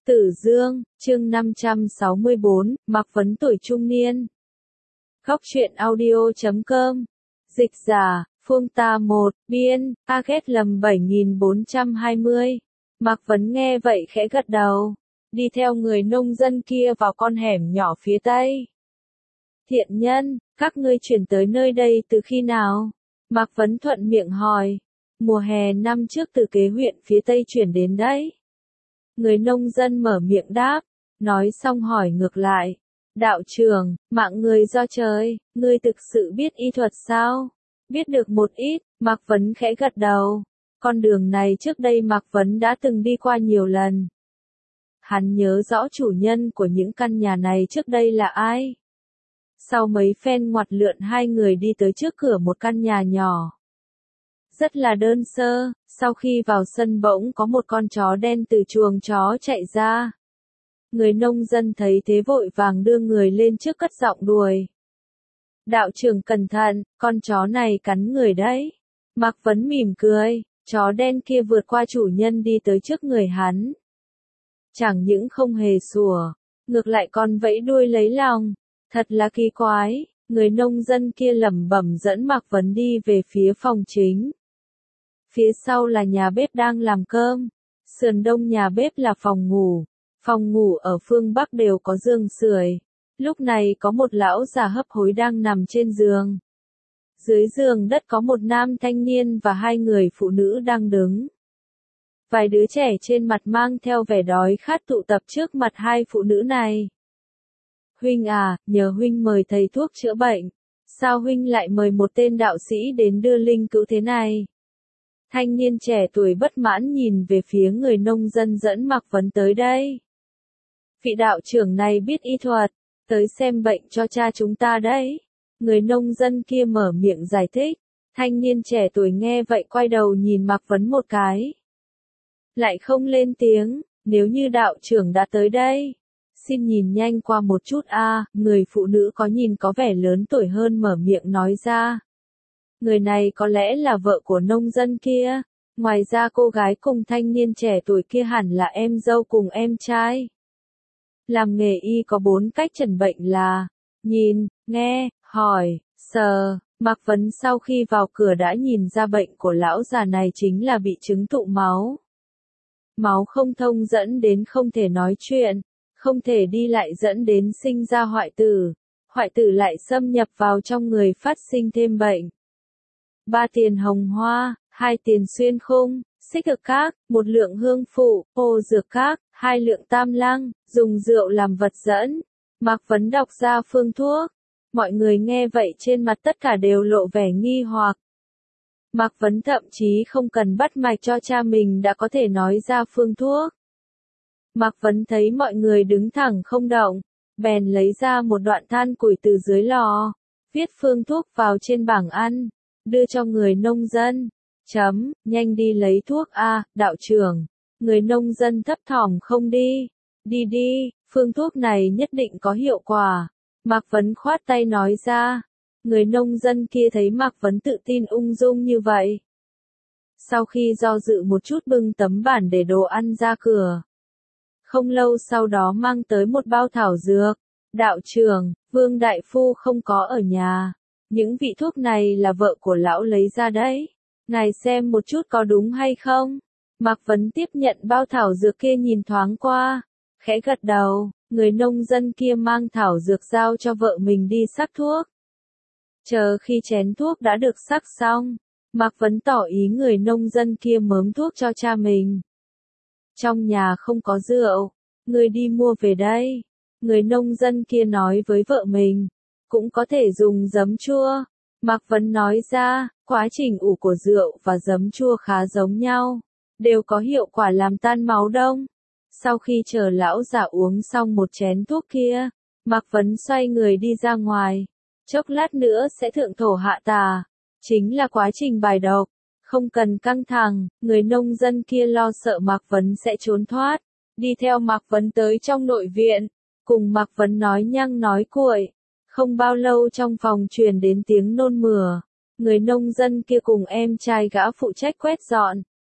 Tử Dương, chương 564, Mạc Vấn tuổi trung niên. Góc truyện audio.com. Dịch giả, Phương Tà 1, biên, Aget lầm 7420. Mạc Vấn nghe vậy khẽ gật đầu, đi theo người nông dân kia vào con hẻm nhỏ phía tây. Thiện nhân, các ngươi chuyển tới nơi đây từ khi nào? Mạc Vấn thuận miệng hỏi. Mùa hè năm trước từ kế huyện phía tây chuyển đến đấy. Người nông dân mở miệng đáp, nói xong hỏi ngược lại. Đạo trưởng, mạng người do trời, ngươi thực sự biết y thuật sao? Biết được một ít, Mạc Vấn khẽ gật đầu. Con đường này trước đây Mạc Vấn đã từng đi qua nhiều lần. Hắn nhớ rõ chủ nhân của những căn nhà này trước đây là ai. Sau mấy phen ngoặt lượn hai người đi tới trước cửa một căn nhà nhỏ. Rất là đơn sơ, sau khi vào sân bỗng có một con chó đen từ chuồng chó chạy ra. Người nông dân thấy thế vội vàng đưa người lên trước cất giọng đuổi. Đạo trưởng cẩn thận, con chó này cắn người đấy. Mạc Vấn mỉm cười, chó đen kia vượt qua chủ nhân đi tới trước người hắn. Chẳng những không hề sủa, ngược lại còn vẫy đuôi lấy lòng. Thật là kỳ quái, người nông dân kia lẩm bẩm dẫn Mạc Vấn đi về phía phòng chính. Phía sau là nhà bếp đang làm cơm, sườn đông nhà bếp là phòng ngủ ở phương Bắc đều có giường sưởi. Lúc này có một lão già hấp hối đang nằm trên giường. Dưới giường đất có một nam thanh niên và hai người phụ nữ đang đứng. Vài đứa trẻ trên mặt mang theo vẻ đói khát tụ tập trước mặt hai phụ nữ này. Huynh à, nhờ huynh mời thầy thuốc chữa bệnh. Sao huynh lại mời một tên đạo sĩ đến đưa linh cứu thế này? Thanh niên trẻ tuổi bất mãn nhìn về phía người nông dân dẫn Mạc Vấn tới đây. Vị đạo trưởng này biết y thuật, tới xem bệnh cho cha chúng ta đấy. Người nông dân kia mở miệng giải thích. Thanh niên trẻ tuổi nghe vậy quay đầu nhìn Mạc Vấn một cái. Lại không lên tiếng, nếu như đạo trưởng đã tới đây. Xin nhìn nhanh qua một chút người phụ nữ có nhìn có vẻ lớn tuổi hơn mở miệng nói ra. Người này có lẽ là vợ của nông dân kia, ngoài ra cô gái cùng thanh niên trẻ tuổi kia hẳn là em dâu cùng em trai. Làm nghề y có 4 cách chẩn bệnh là nhìn, nghe, hỏi, sờ. Mạc Vấn sau khi vào cửa đã nhìn ra bệnh của lão già này chính là bị chứng tụ máu. Máu không thông dẫn đến không thể nói chuyện, không thể đi lại dẫn đến sinh ra hoại tử lại xâm nhập vào trong người phát sinh thêm bệnh. 3 tiền hồng hoa, 2 tiền xuyên khung, xích thực các, 1 lượng hương phụ, ô dược các, 2 lượng tam lăng, dùng rượu làm vật dẫn. Mạc Vấn đọc ra phương thuốc. Mọi người nghe vậy trên mặt tất cả đều lộ vẻ nghi hoặc. Mạc Vấn thậm chí không cần bắt mạch cho cha mình đã có thể nói ra phương thuốc. Mạc Vấn thấy mọi người đứng thẳng không động, bèn lấy ra một đoạn than củi từ dưới lò, viết phương thuốc vào trên bảng ăn, đưa cho người nông dân. Nhanh đi lấy thuốc đạo trưởng. Người nông dân thấp thỏm không đi. Đi, phương thuốc này nhất định có hiệu quả. Mạc Vấn khoát tay nói ra. Người nông dân kia thấy Mạc Vấn tự tin ung dung như vậy. Sau khi do dự một chút bưng tấm bản để đồ ăn ra cửa. Không lâu sau đó mang tới một bao thảo dược. Đạo trưởng, Vương Đại Phu không có ở nhà. Những vị thuốc này là vợ của lão lấy ra đấy. Ngài xem một chút có đúng hay không? Mạc Vấn tiếp nhận bao thảo dược kia nhìn thoáng qua. Khẽ gật đầu, người nông dân kia mang thảo dược giao cho vợ mình đi sắc thuốc. Chờ khi chén thuốc đã được sắc xong, Mạc Vấn tỏ ý người nông dân kia mớm thuốc cho cha mình. Trong nhà không có rượu, người đi mua về đây. Người nông dân kia nói với vợ mình, cũng có thể dùng giấm chua. Mạc Vấn nói ra, quá trình ủ của rượu và giấm chua khá giống nhau, đều có hiệu quả làm tan máu đông. Sau khi chờ lão già uống xong một chén thuốc kia, Mạc Vấn xoay người đi ra ngoài. Chốc lát nữa sẽ thượng thổ hạ tà, chính là quá trình bài độc, không cần căng thẳng. Người nông dân kia lo sợ Mạc Vấn sẽ trốn thoát, đi theo Mạc Vấn tới trong nội viện, cùng Mạc Vấn nói nhăng nói cuội. Không bao lâu trong phòng truyền đến tiếng nôn mửa, người nông dân kia cùng em trai gã phụ trách quét dọn.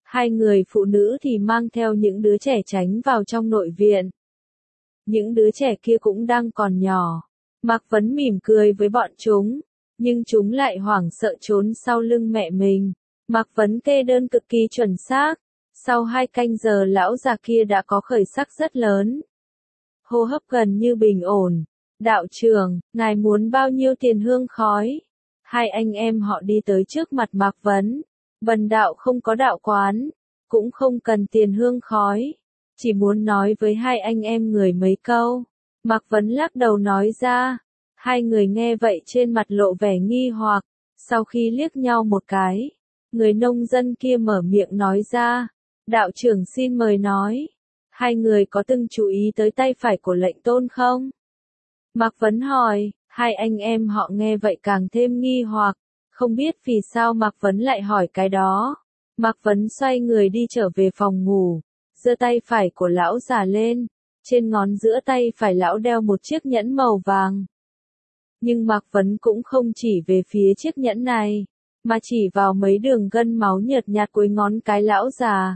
Hai người phụ nữ thì mang theo những đứa trẻ tránh vào trong nội viện. Những đứa trẻ kia cũng đang còn nhỏ. Mạc Vấn mỉm cười với bọn chúng, nhưng chúng lại hoảng sợ trốn sau lưng mẹ mình. Mạc Vấn kê đơn cực kỳ chuẩn xác. Sau 2 canh giờ lão già kia đã có khởi sắc rất lớn. Hô hấp gần như bình ổn. Đạo trưởng, ngài muốn bao nhiêu tiền hương khói? Hai anh em họ đi tới trước mặt Mạc Vấn. Bần đạo không có đạo quán, cũng không cần tiền hương khói. Chỉ muốn nói với hai anh em người mấy câu. Mạc Vấn lắc đầu nói ra. Hai người nghe vậy trên mặt lộ vẻ nghi hoặc. Sau khi liếc nhau một cái, người nông dân kia mở miệng nói ra. Đạo trưởng xin mời nói. Hai người có từng chú ý tới tay phải của lệnh tôn không? Mạc Vấn hỏi. Hai anh em họ nghe vậy càng thêm nghi hoặc. Không biết vì sao Mạc Vấn lại hỏi cái đó. Mạc Vấn xoay người đi trở về phòng ngủ. Giơ tay phải của lão già lên. Trên ngón giữa tay phải lão đeo một chiếc nhẫn màu vàng. Nhưng Mạc Vấn cũng không chỉ về phía chiếc nhẫn này, mà chỉ vào mấy đường gân máu nhợt nhạt cuối ngón cái lão già.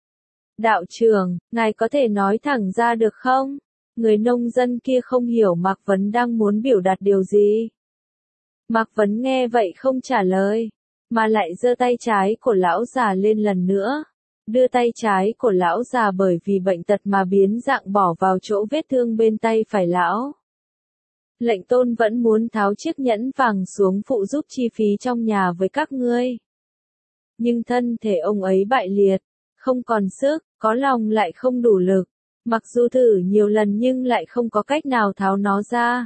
Đạo trưởng, ngài có thể nói thẳng ra được không? Người nông dân kia không hiểu Mạc Vấn đang muốn biểu đạt điều gì. Mạc Vấn nghe vậy không trả lời, mà lại giơ tay trái của lão già lên lần nữa. Đưa tay trái của lão già bởi vì bệnh tật mà biến dạng bỏ vào chỗ vết thương bên tay phải lão. Lệnh tôn vẫn muốn tháo chiếc nhẫn vàng xuống phụ giúp chi phí trong nhà với các ngươi. Nhưng thân thể ông ấy bại liệt, không còn sức, có lòng lại không đủ lực. Mặc dù thử nhiều lần nhưng lại không có cách nào tháo nó ra.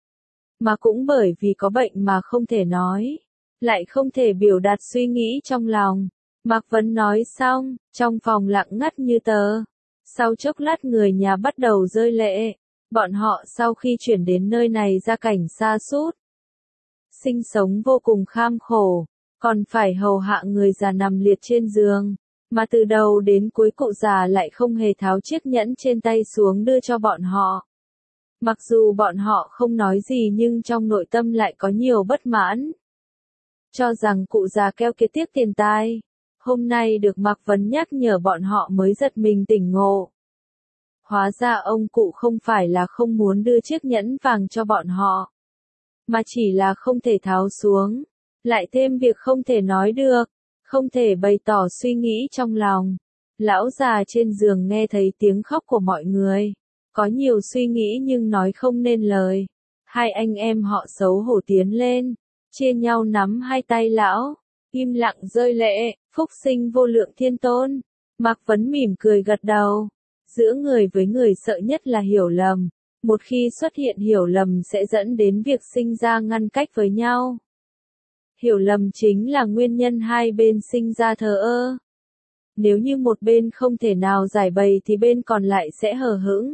Mà cũng bởi vì có bệnh mà không thể nói, lại không thể biểu đạt suy nghĩ trong lòng. Mạc Vấn nói xong, trong phòng lặng ngắt như tờ. Sau chốc lát người nhà bắt đầu rơi lệ. Bọn họ sau khi chuyển đến nơi này gia cảnh sa sút, sinh sống vô cùng kham khổ, còn phải hầu hạ người già nằm liệt trên giường, mà từ đầu đến cuối cụ già lại không hề tháo chiếc nhẫn trên tay xuống đưa cho bọn họ. Mặc dù bọn họ không nói gì nhưng trong nội tâm lại có nhiều bất mãn. Cho rằng cụ già keo kiệt tiếc tiền tai. Hôm nay được Mạc Vấn nhắc nhở bọn họ mới giật mình tỉnh ngộ. Hóa ra ông cụ không phải là không muốn đưa chiếc nhẫn vàng cho bọn họ, mà chỉ là không thể tháo xuống, lại thêm việc không thể nói được, không thể bày tỏ suy nghĩ trong lòng. Lão già trên giường nghe thấy tiếng khóc của mọi người, có nhiều suy nghĩ nhưng nói không nên lời. Hai anh em họ xấu hổ tiến lên, chia nhau nắm hai tay lão, im lặng rơi lệ. Phúc sinh vô lượng thiên tôn. Mạc Vấn mỉm cười gật đầu. Giữa người với người sợ nhất là hiểu lầm. Một khi xuất hiện hiểu lầm sẽ dẫn đến việc sinh ra ngăn cách với nhau. Hiểu lầm chính là nguyên nhân hai bên sinh ra thờ ơ. Nếu như một bên không thể nào giải bày thì bên còn lại sẽ hờ hững.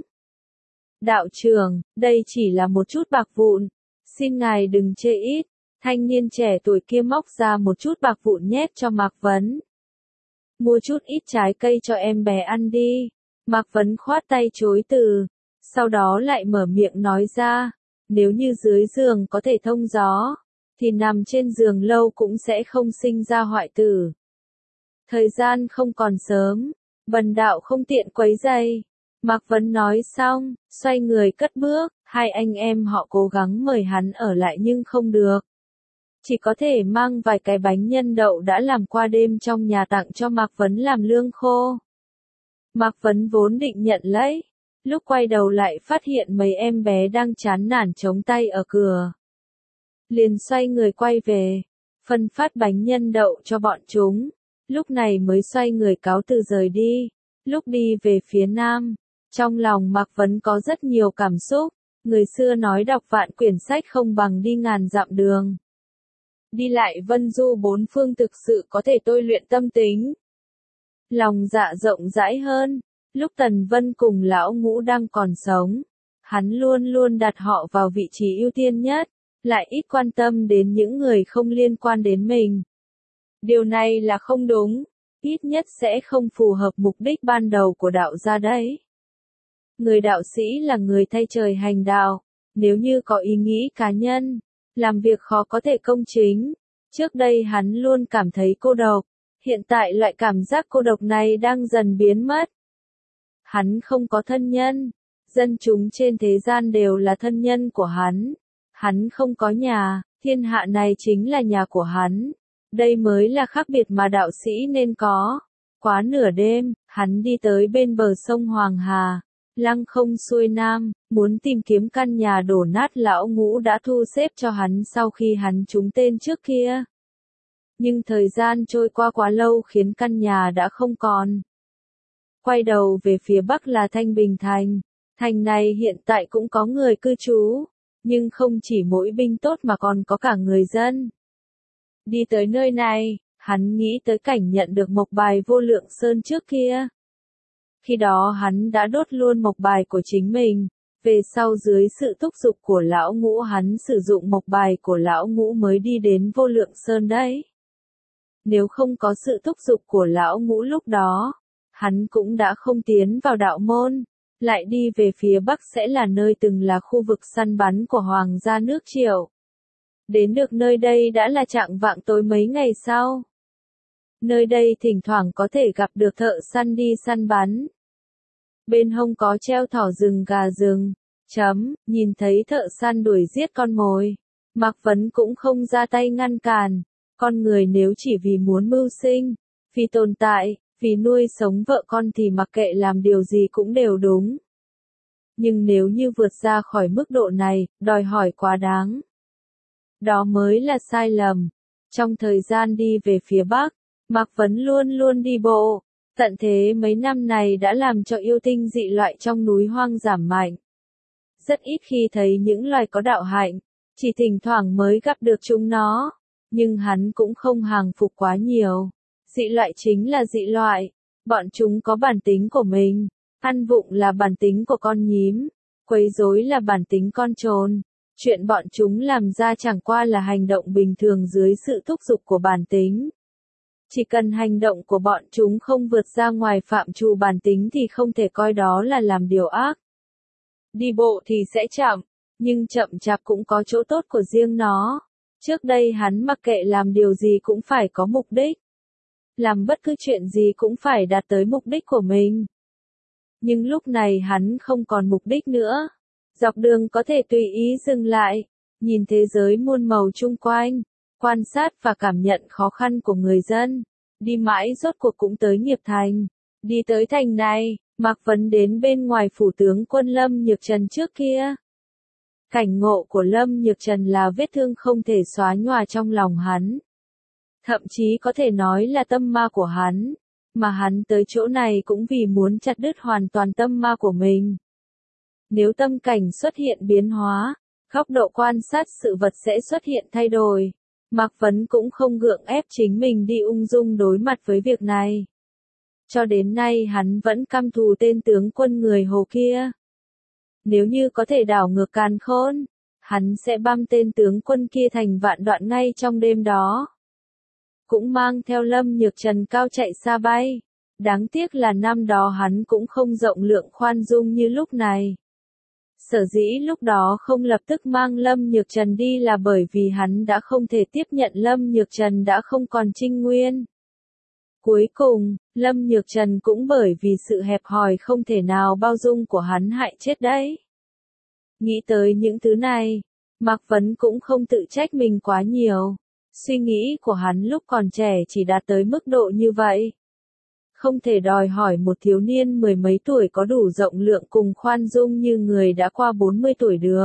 Đạo trưởng, đây chỉ là một chút bạc vụn. Xin ngài đừng chê ít. Thanh niên trẻ tuổi kia móc ra một chút bạc vụn nhét cho Mạc Vấn. Mua chút ít trái cây cho em bé ăn đi. Mạc Vấn khoát tay chối từ. Sau đó lại mở miệng nói ra. Nếu như dưới giường có thể thông gió, thì nằm trên giường lâu cũng sẽ không sinh ra hoại tử. Thời gian không còn sớm, bần đạo không tiện quấy rầy. Mạc Vấn nói xong, xoay người cất bước. Hai anh em họ cố gắng mời hắn ở lại nhưng không được. Chỉ có thể mang vài cái bánh nhân đậu đã làm qua đêm trong nhà tặng cho Mạc Vấn làm lương khô. Mạc Vấn vốn định nhận lấy, lúc quay đầu lại phát hiện mấy em bé đang chán nản chống tay ở cửa. Liền xoay người quay về, phân phát bánh nhân đậu cho bọn chúng, lúc này mới xoay người cáo từ rời đi. Lúc đi về phía nam, trong lòng Mạc Vấn có rất nhiều cảm xúc. Người xưa nói đọc vạn quyển sách không bằng đi ngàn dặm đường. Đi lại vân du bốn phương thực sự có thể tôi luyện tâm tính. Lòng dạ rộng rãi hơn. Lúc Tần Vân cùng lão Ngũ đang còn sống, hắn luôn luôn đặt họ vào vị trí ưu tiên nhất, lại ít quan tâm đến những người không liên quan đến mình. Điều này là không đúng, ít nhất sẽ không phù hợp mục đích ban đầu của đạo gia đấy. Người đạo sĩ là người thay trời hành đạo, nếu như có ý nghĩ cá nhân, làm việc khó có thể công chính. Trước đây hắn luôn cảm thấy cô độc, Hiện tại loại cảm giác cô độc này đang dần biến mất. Hắn không có thân nhân, dân chúng trên thế gian đều là thân nhân của hắn. Hắn không có nhà, thiên hạ này chính là nhà của hắn. Đây mới là khác biệt mà đạo sĩ nên có. Quá nửa đêm, hắn đi tới bên bờ sông Hoàng Hà, lăng không xuôi nam, muốn tìm kiếm căn nhà đổ nát lão Ngũ đã thu xếp cho hắn sau khi hắn trúng tên trước kia. Nhưng thời gian trôi qua quá lâu khiến căn nhà đã không còn. Quay đầu về phía bắc là Thanh Bình Thành. Thành này hiện tại cũng có người cư trú, nhưng không chỉ mỗi binh tốt mà còn có cả người dân. Đi tới nơi này, hắn nghĩ tới cảnh nhận được mộc bài Vô Lượng Sơn trước kia. Khi đó hắn đã đốt luôn mộc bài của chính mình, về sau dưới sự thúc giục của lão Ngũ hắn sử dụng mộc bài của lão Ngũ mới đi đến Vô Lượng Sơn đấy. Nếu không có sự thúc giục của lão Ngũ lúc đó, hắn cũng đã không tiến vào đạo môn, lại đi về phía bắc sẽ là nơi từng là khu vực săn bắn của hoàng gia nước Triệu. Đến được nơi đây đã là chạng vạng tối mấy ngày sau. Nơi đây thỉnh thoảng có thể gặp được thợ săn đi săn bắn. Bên hông có treo thỏ rừng gà rừng, nhìn thấy thợ săn đuổi giết con mồi. Mạc Vấn cũng không ra tay ngăn cản. Con người nếu chỉ vì muốn mưu sinh, vì tồn tại, vì nuôi sống vợ con thì mặc kệ làm điều gì cũng đều đúng. Nhưng nếu như vượt ra khỏi mức độ này, đòi hỏi quá đáng. Đó mới là sai lầm. Trong thời gian đi về phía Bắc, Mạc Vấn luôn luôn đi bộ. Tận thế mấy năm này đã làm cho yêu tinh dị loại trong núi hoang giảm mạnh. Rất ít khi thấy những loài có đạo hạnh, chỉ thỉnh thoảng mới gặp được chúng nó. Nhưng hắn cũng không hàng phục quá nhiều. Dị loại chính là dị loại. Bọn chúng có bản tính của mình. Ăn vụng là bản tính của con nhím. Quấy rối là bản tính con trồn. Chuyện bọn chúng làm ra chẳng qua là hành động bình thường dưới sự thúc giục của bản tính. Chỉ cần hành động của bọn chúng không vượt ra ngoài phạm trù bản tính thì không thể coi đó là làm điều ác. Đi bộ thì sẽ chậm, nhưng chậm chạp cũng có chỗ tốt của riêng nó. Trước đây hắn mặc kệ làm điều gì cũng phải có mục đích. Làm bất cứ chuyện gì cũng phải đạt tới mục đích của mình. Nhưng lúc này hắn không còn mục đích nữa. Dọc đường có thể tùy ý dừng lại, nhìn thế giới muôn màu chung quanh, quan sát và cảm nhận khó khăn của người dân. Đi mãi rốt cuộc cũng tới Nghiệp Thành. Đi tới thành này, Mạc Vấn đến bên ngoài phủ tướng quân Lâm Nhược Trần trước kia. Cảnh ngộ của Lâm Nhược Trần là vết thương không thể xóa nhòa trong lòng hắn. Thậm chí có thể nói là tâm ma của hắn. Mà hắn tới chỗ này cũng vì muốn chặt đứt hoàn toàn tâm ma của mình. Nếu tâm cảnh xuất hiện biến hóa, góc độ quan sát sự vật sẽ xuất hiện thay đổi. Mạc Vấn cũng không gượng ép chính mình đi ung dung đối mặt với việc này. Cho đến nay hắn vẫn căm thù tên tướng quân người Hồ kia. Nếu như có thể đảo ngược càn khôn, hắn sẽ băm tên tướng quân kia thành vạn đoạn ngay trong đêm đó. Cũng mang theo Lâm Nhược Trần cao chạy xa bay. Đáng tiếc là năm đó hắn cũng không rộng lượng khoan dung như lúc này. Sở dĩ lúc đó không lập tức mang Lâm Nhược Trần đi là bởi vì hắn đã không thể tiếp nhận Lâm Nhược Trần đã không còn trinh nguyên. Cuối cùng, Lâm Nhược Trần cũng bởi vì sự hẹp hòi không thể nào bao dung của hắn hại chết đấy. Nghĩ tới những thứ này, Mạc Vấn cũng không tự trách mình quá nhiều. Suy nghĩ của hắn lúc còn trẻ chỉ đạt tới mức độ như vậy. Không thể đòi hỏi một thiếu niên mười mấy tuổi có đủ rộng lượng cùng khoan dung như người đã qua 40 tuổi được.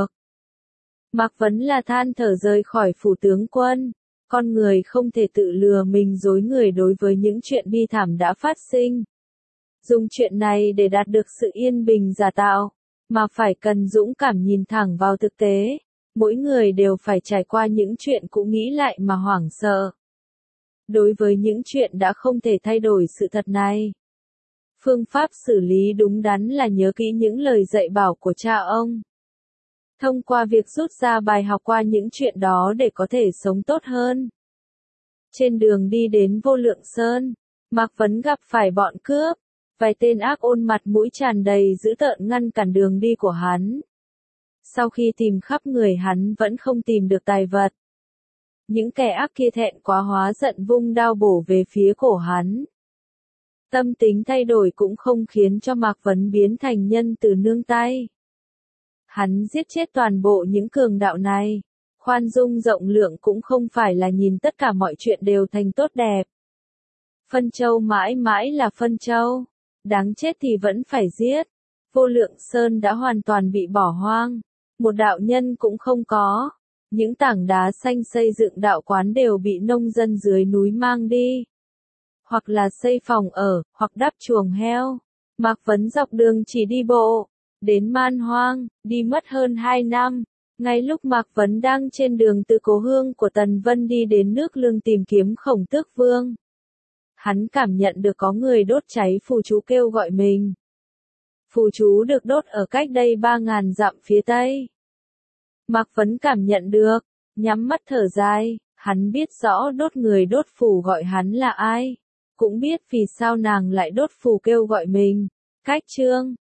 Mạc Vấn là than thở rời khỏi phủ tướng quân. Con người không thể tự lừa mình dối người đối với những chuyện bi thảm đã phát sinh. Dùng chuyện này để đạt được sự yên bình giả tạo, mà phải cần dũng cảm nhìn thẳng vào thực tế. Mỗi người đều phải trải qua những chuyện cũ nghĩ lại mà hoảng sợ. Đối với những chuyện đã không thể thay đổi sự thật này, phương pháp xử lý đúng đắn là nhớ kỹ những lời dạy bảo của cha ông. Thông qua việc rút ra bài học qua những chuyện đó để có thể sống tốt hơn. Trên đường đi đến Vô Lượng Sơn, Mạc Vấn gặp phải bọn cướp. Vài tên ác ôn mặt mũi tràn đầy dữ tợn ngăn cản đường đi của hắn. Sau khi tìm khắp người hắn vẫn không tìm được tài vật. Những kẻ ác kia thẹn quá hóa giận vung đao bổ về phía cổ hắn. Tâm tính thay đổi cũng không khiến cho Mạc Vấn biến thành nhân từ nương tay. Hắn giết chết toàn bộ những cường đạo này. Khoan dung rộng lượng cũng không phải là nhìn tất cả mọi chuyện đều thành tốt đẹp. Phân Châu mãi mãi là Phân Châu. Đáng chết thì vẫn phải giết. Vô Lượng Sơn đã hoàn toàn bị bỏ hoang. Một đạo nhân cũng không có. Những tảng đá xanh xây dựng đạo quán đều bị nông dân dưới núi mang đi. Hoặc là xây phòng ở, hoặc đắp chuồng heo. Mạc Vấn dọc đường chỉ đi bộ. Đến Man Hoang, đi mất hơn 2 năm. Ngay lúc Mạc Vấn đang trên đường từ cố hương của Tần Vân đi đến nước Lương tìm kiếm Khổng Tước Vương. Hắn cảm nhận được có người đốt cháy phù chú kêu gọi mình. Phù chú được đốt ở cách đây 3.000 dặm phía tây. Mạc Vấn cảm nhận được, nhắm mắt thở dài, hắn biết rõ đốt người đốt phù gọi hắn là ai. Cũng biết vì sao nàng lại đốt phù kêu gọi mình. Cách chương